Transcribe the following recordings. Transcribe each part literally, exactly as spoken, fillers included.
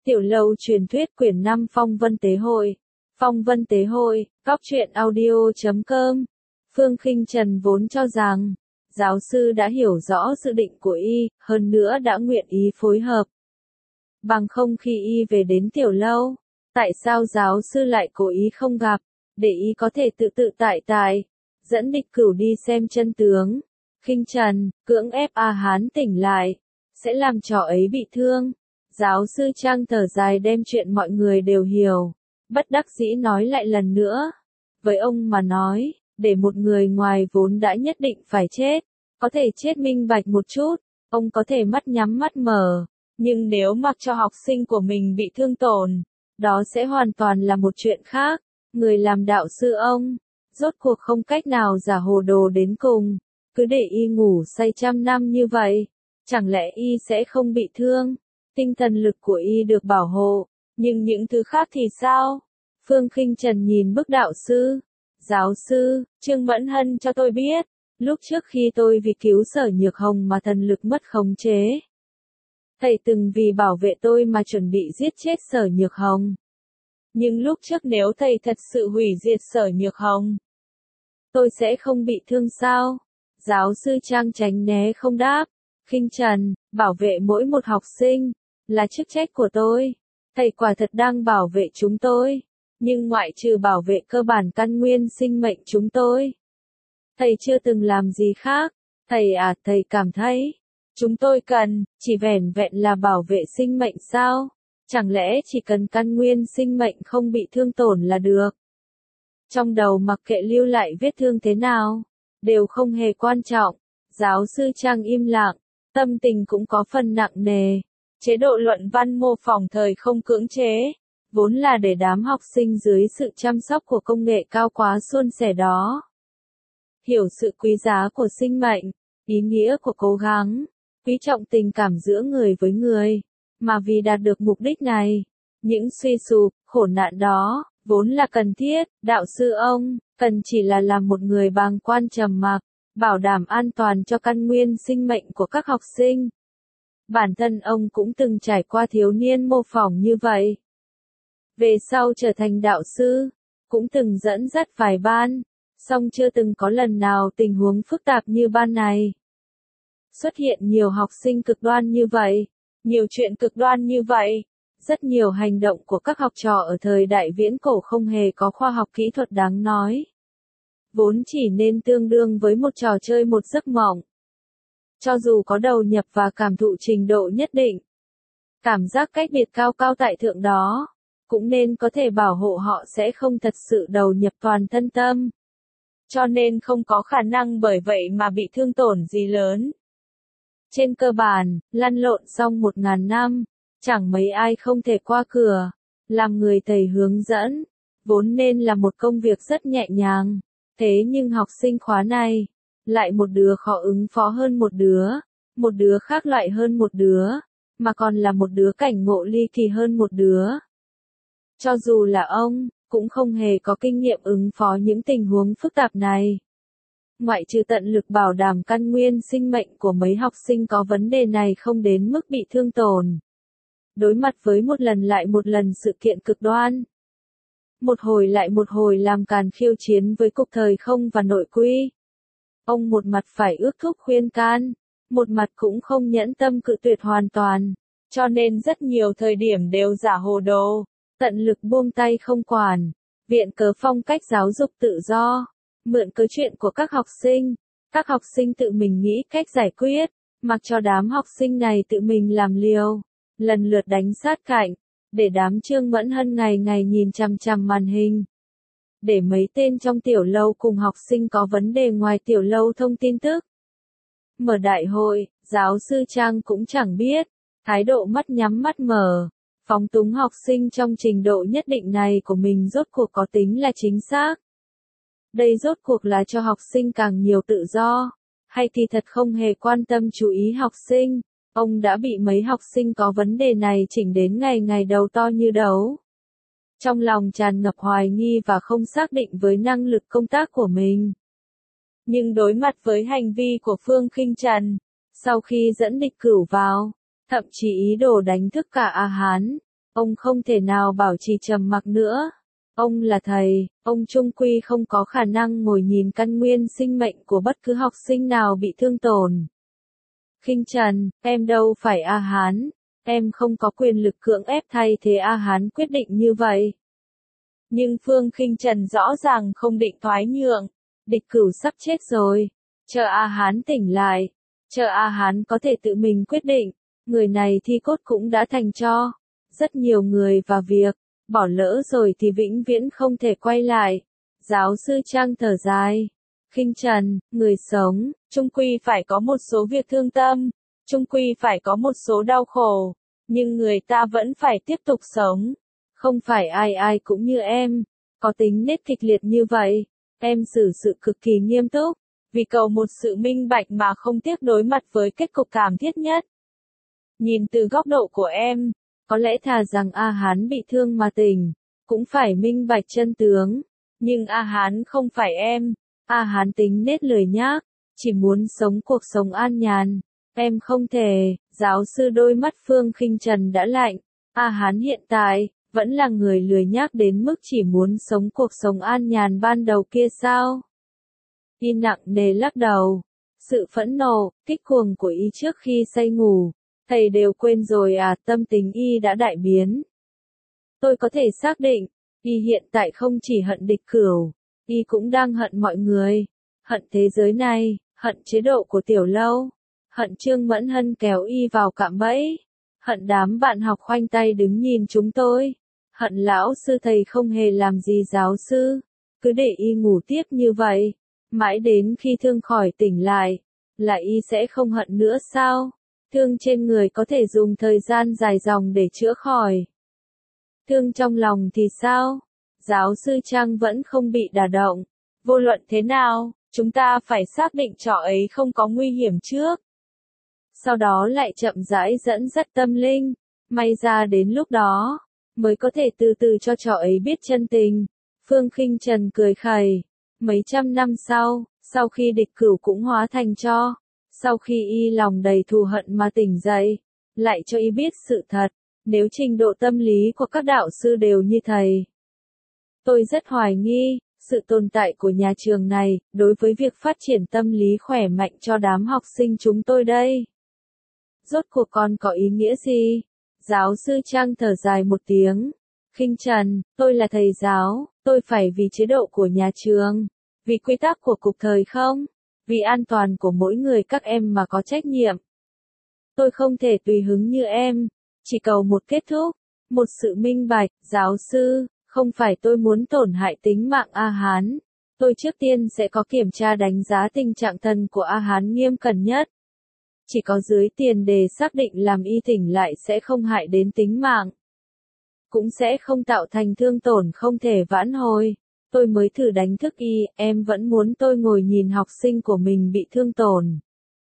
Tiểu lâu truyền thuyết quyển năm Phong Vân Tế Hội. Phong Vân Tế Hội, góc truyện audio chấm com. Phương Khinh Trần vốn cho rằng, giáo sư đã hiểu rõ dự định của y, hơn nữa đã nguyện ý phối hợp. Bằng không khi y về đến tiểu lâu, tại sao giáo sư lại cố ý không gặp, để y có thể tự tự tại tại, dẫn địch cửu đi xem chân tướng. Khinh Trần, cưỡng ép A Hán tỉnh lại, sẽ làm trò ấy bị thương. Giáo sư Trang thở dài đem chuyện mọi người đều hiểu, bất đắc dĩ nói lại lần nữa. Với ông mà nói, để một người ngoài vốn đã nhất định phải chết, có thể chết minh bạch một chút, ông có thể mắt nhắm mắt mở, nhưng nếu mặc cho học sinh của mình bị thương tổn, đó sẽ hoàn toàn là một chuyện khác. Người làm đạo sư ông, rốt cuộc không cách nào giả hồ đồ đến cùng, cứ để y ngủ say trăm năm như vậy, chẳng lẽ y sẽ không bị thương? Tinh thần lực của y được bảo hộ, nhưng những thứ khác thì sao? Phương Khinh Trần nhìn bức đạo sư. Giáo sư, Trương Mẫn Hân cho tôi biết, lúc trước khi tôi vì cứu Sở Nhược Hồng mà thần lực mất khống chế. Thầy từng vì bảo vệ tôi mà chuẩn bị giết chết Sở Nhược Hồng. Nhưng lúc trước nếu thầy thật sự hủy diệt Sở Nhược Hồng, tôi sẽ không bị thương sao? Giáo sư Trang tránh né không đáp. Khinh Trần, bảo vệ mỗi một học sinh, là chức trách của tôi. Thầy quả thật đang bảo vệ chúng tôi. Nhưng ngoại trừ bảo vệ cơ bản căn nguyên sinh mệnh chúng tôi, thầy chưa từng làm gì khác. Thầy à, thầy cảm thấy, chúng tôi cần, chỉ vẻn vẹn là bảo vệ sinh mệnh sao? Chẳng lẽ chỉ cần căn nguyên sinh mệnh không bị thương tổn là được? Trong đầu mặc kệ lưu lại vết thương thế nào, đều không hề quan trọng. Giáo sư Trang im lặng, tâm tình cũng có phần nặng nề. Chế độ luận văn mô phỏng thời không cưỡng chế, vốn là để đám học sinh dưới sự chăm sóc của công nghệ cao quá suôn sẻ đó hiểu sự quý giá của sinh mệnh, ý nghĩa của cố gắng, quý trọng tình cảm giữa người với người, mà vì đạt được mục đích này, những suy sụp, khổ nạn đó, vốn là cần thiết. Đạo sư ông, cần chỉ là làm một người bàng quan trầm mặc, bảo đảm an toàn cho căn nguyên sinh mệnh của các học sinh. Bản thân ông cũng từng trải qua thiếu niên mô phỏng như vậy. Về sau trở thành đạo sư, cũng từng dẫn dắt vài ban, song chưa từng có lần nào tình huống phức tạp như ban này. Xuất hiện nhiều học sinh cực đoan như vậy, nhiều chuyện cực đoan như vậy, rất nhiều hành động của các học trò ở thời đại viễn cổ không hề có khoa học kỹ thuật đáng nói. Vốn chỉ nên tương đương với một trò chơi một giấc mộng. Cho dù có đầu nhập và cảm thụ trình độ nhất định, cảm giác cách biệt cao cao tại thượng đó, cũng nên có thể bảo hộ họ sẽ không thật sự đầu nhập toàn thân tâm. Cho nên không có khả năng bởi vậy mà bị thương tổn gì lớn. Trên cơ bản, lăn lộn xong một ngàn năm, chẳng mấy ai không thể qua cửa. Làm người thầy hướng dẫn, vốn nên là một công việc rất nhẹ nhàng. Thế nhưng học sinh khóa này, lại một đứa khó ứng phó hơn một đứa, một đứa khác loại hơn một đứa, mà còn là một đứa cảnh ngộ ly kỳ hơn một đứa. Cho dù là ông, cũng không hề có kinh nghiệm ứng phó những tình huống phức tạp này. Ngoại trừ tận lực bảo đảm căn nguyên sinh mệnh của mấy học sinh có vấn đề này không đến mức bị thương tổn. Đối mặt với một lần lại một lần sự kiện cực đoan, một hồi lại một hồi làm càn khiêu chiến với cục thời không và nội quy, ông một mặt phải ước thúc khuyên can, một mặt cũng không nhẫn tâm cự tuyệt hoàn toàn, cho nên rất nhiều thời điểm đều giả hồ đồ, tận lực buông tay không quản, viện cớ phong cách giáo dục tự do, mượn cớ chuyện của các học sinh, các học sinh tự mình nghĩ cách giải quyết, mặc cho đám học sinh này tự mình làm liều, lần lượt đánh sát cạnh, để đám Trương Mẫn Hân ngày ngày nhìn chằm chằm màn hình. Để mấy tên trong tiểu lâu cùng học sinh có vấn đề ngoài tiểu lâu thông tin tức. Mở đại hội, giáo sư Trang cũng chẳng biết, thái độ mắt nhắm mắt mở, phóng túng học sinh trong trình độ nhất định này của mình rốt cuộc có tính là chính xác. Đây rốt cuộc là cho học sinh càng nhiều tự do, hay thì thật không hề quan tâm chú ý học sinh. Ông đã bị mấy học sinh có vấn đề này chỉnh đến ngày ngày đầu to như đấu. Trong lòng tràn ngập hoài nghi và không xác định với năng lực công tác của mình. Nhưng đối mặt với hành vi của Phương Khinh Trần, sau khi dẫn địch cửu vào, thậm chí ý đồ đánh thức cả A Hán, Ông không thể nào bảo trì trầm mặc nữa. Ông là thầy, ông chung quy không có khả năng ngồi nhìn căn nguyên sinh mệnh của bất cứ học sinh nào bị thương tổn. Khinh Trần, em đâu phải A Hán, em không có quyền lực cưỡng ép thay thế A Hán quyết định như vậy. Nhưng Phương Khinh Trần rõ ràng không định thoái nhượng, địch cửu sắp chết rồi, chờ A Hán tỉnh lại, chờ A Hán có thể tự mình quyết định, người này thi cốt cũng đã thành tro, rất nhiều người và việc, bỏ lỡ rồi thì vĩnh viễn không thể quay lại. Giáo sư Trang thở dài. Khinh Trần, người sống, chung quy phải có một số việc thương tâm, chung quy phải có một số đau khổ, nhưng người ta vẫn phải tiếp tục sống. Không phải ai ai cũng như em, có tính nết kịch liệt như vậy. Em xử sự cực kỳ nghiêm túc, vì cầu một sự minh bạch mà không tiếc đối mặt với kết cục thảm thiết nhất. Nhìn từ góc độ của em, có lẽ thà rằng A Hán bị thương mà tỉnh, cũng phải minh bạch chân tướng. Nhưng A Hán không phải em, A Hán tính nết lười nhác, chỉ muốn sống cuộc sống an nhàn. Em không thể, giáo sư đôi mắt Phương Khinh Trần đã lạnh. A Hán hiện tại, vẫn là người lười nhác đến mức chỉ muốn sống cuộc sống an nhàn ban đầu kia sao? Y nặng nề lắc đầu. Sự phẫn nộ, kích cuồng của Y trước khi say ngủ, thầy đều quên rồi à, tâm tình Y đã đại biến. Tôi có thể xác định, Y hiện tại không chỉ hận địch cửu, Y cũng đang hận mọi người, hận thế giới này, hận chế độ của Tiểu Lâu, hận Trương Mẫn Hân kéo Y vào cạm bẫy, hận đám bạn học khoanh tay đứng nhìn chúng tôi, hận lão sư thầy không hề làm gì giáo sư, cứ để Y ngủ tiếp như vậy, mãi đến khi thương khỏi tỉnh lại, là Y sẽ không hận nữa sao? Thương trên người có thể dùng thời gian dài dòng để chữa khỏi. Thương trong lòng thì sao? Giáo sư Trang vẫn không bị đả động. Vô luận thế nào, chúng ta phải xác định trò ấy không có nguy hiểm trước. Sau đó lại chậm rãi dẫn dắt tâm linh. May ra đến lúc đó, mới có thể từ từ cho trò ấy biết chân tình. Phương Khinh Trần cười khẩy. Mấy trăm năm sau, sau khi địch cửu cũng hóa thành tro, sau khi Y lòng đầy thù hận mà tỉnh dậy, lại cho Y biết sự thật, nếu trình độ tâm lý của các đạo sư đều như thầy. Tôi rất hoài nghi, sự tồn tại của nhà trường này, đối với việc phát triển tâm lý khỏe mạnh cho đám học sinh chúng tôi đây. Rốt cuộc còn có ý nghĩa gì? Giáo sư Trang thở dài một tiếng. Khinh Trần, tôi là thầy giáo, tôi phải vì chế độ của nhà trường, vì quy tắc của cục thời không, vì an toàn của mỗi người các em mà có trách nhiệm. Tôi không thể tùy hứng như em, chỉ cầu một kết thúc, một sự minh bạch. Giáo sư, không phải tôi muốn tổn hại tính mạng A Hán, tôi trước tiên sẽ có kiểm tra đánh giá tình trạng thần của A Hán nghiêm cẩn nhất. Chỉ có dưới tiền đề xác định làm Y tỉnh lại sẽ không hại đến tính mạng, cũng sẽ không tạo thành thương tổn không thể vãn hồi. Tôi mới thử đánh thức Y, em vẫn muốn tôi ngồi nhìn học sinh của mình bị thương tổn.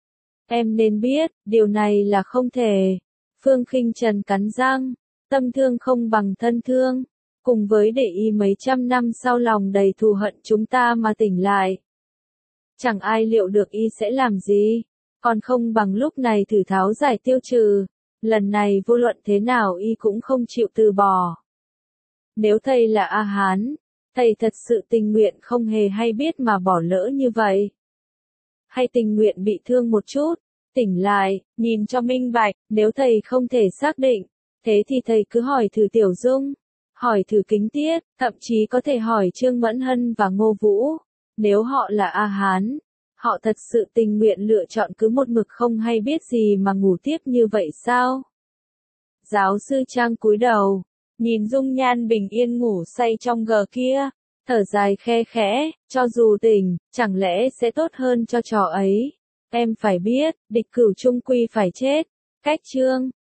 Em nên biết, điều này là không thể. Phương Khinh Trần cắn răng, tâm thương không bằng thân thương, cùng với để Y mấy trăm năm sau lòng đầy thù hận chúng ta mà tỉnh lại. Chẳng ai liệu được Y sẽ làm gì, còn không bằng lúc này thử tháo giải tiêu trừ. Lần này vô luận thế nào Y cũng không chịu từ bỏ. Nếu thầy là A Hán, thầy thật sự tình nguyện không hề hay biết mà bỏ lỡ như vậy? Hay tình nguyện bị thương một chút, tỉnh lại, nhìn cho minh bạch? Nếu thầy không thể xác định, thế thì thầy cứ hỏi thử Tiểu Dung, hỏi thử Kính Tiết, thậm chí có thể hỏi Trương Mẫn Hân và Ngô Vũ. Nếu họ là A Hán, họ thật sự tình nguyện lựa chọn cứ một mực không hay biết gì mà ngủ tiếp như vậy sao? Giáo sư Trang cúi đầu, nhìn dung nhan bình yên ngủ say trong gờ kia, thở dài khe khẽ, cho dù tỉnh, chẳng lẽ sẽ tốt hơn cho trò ấy. Em phải biết, địch cửu chung quy phải chết. Cách chương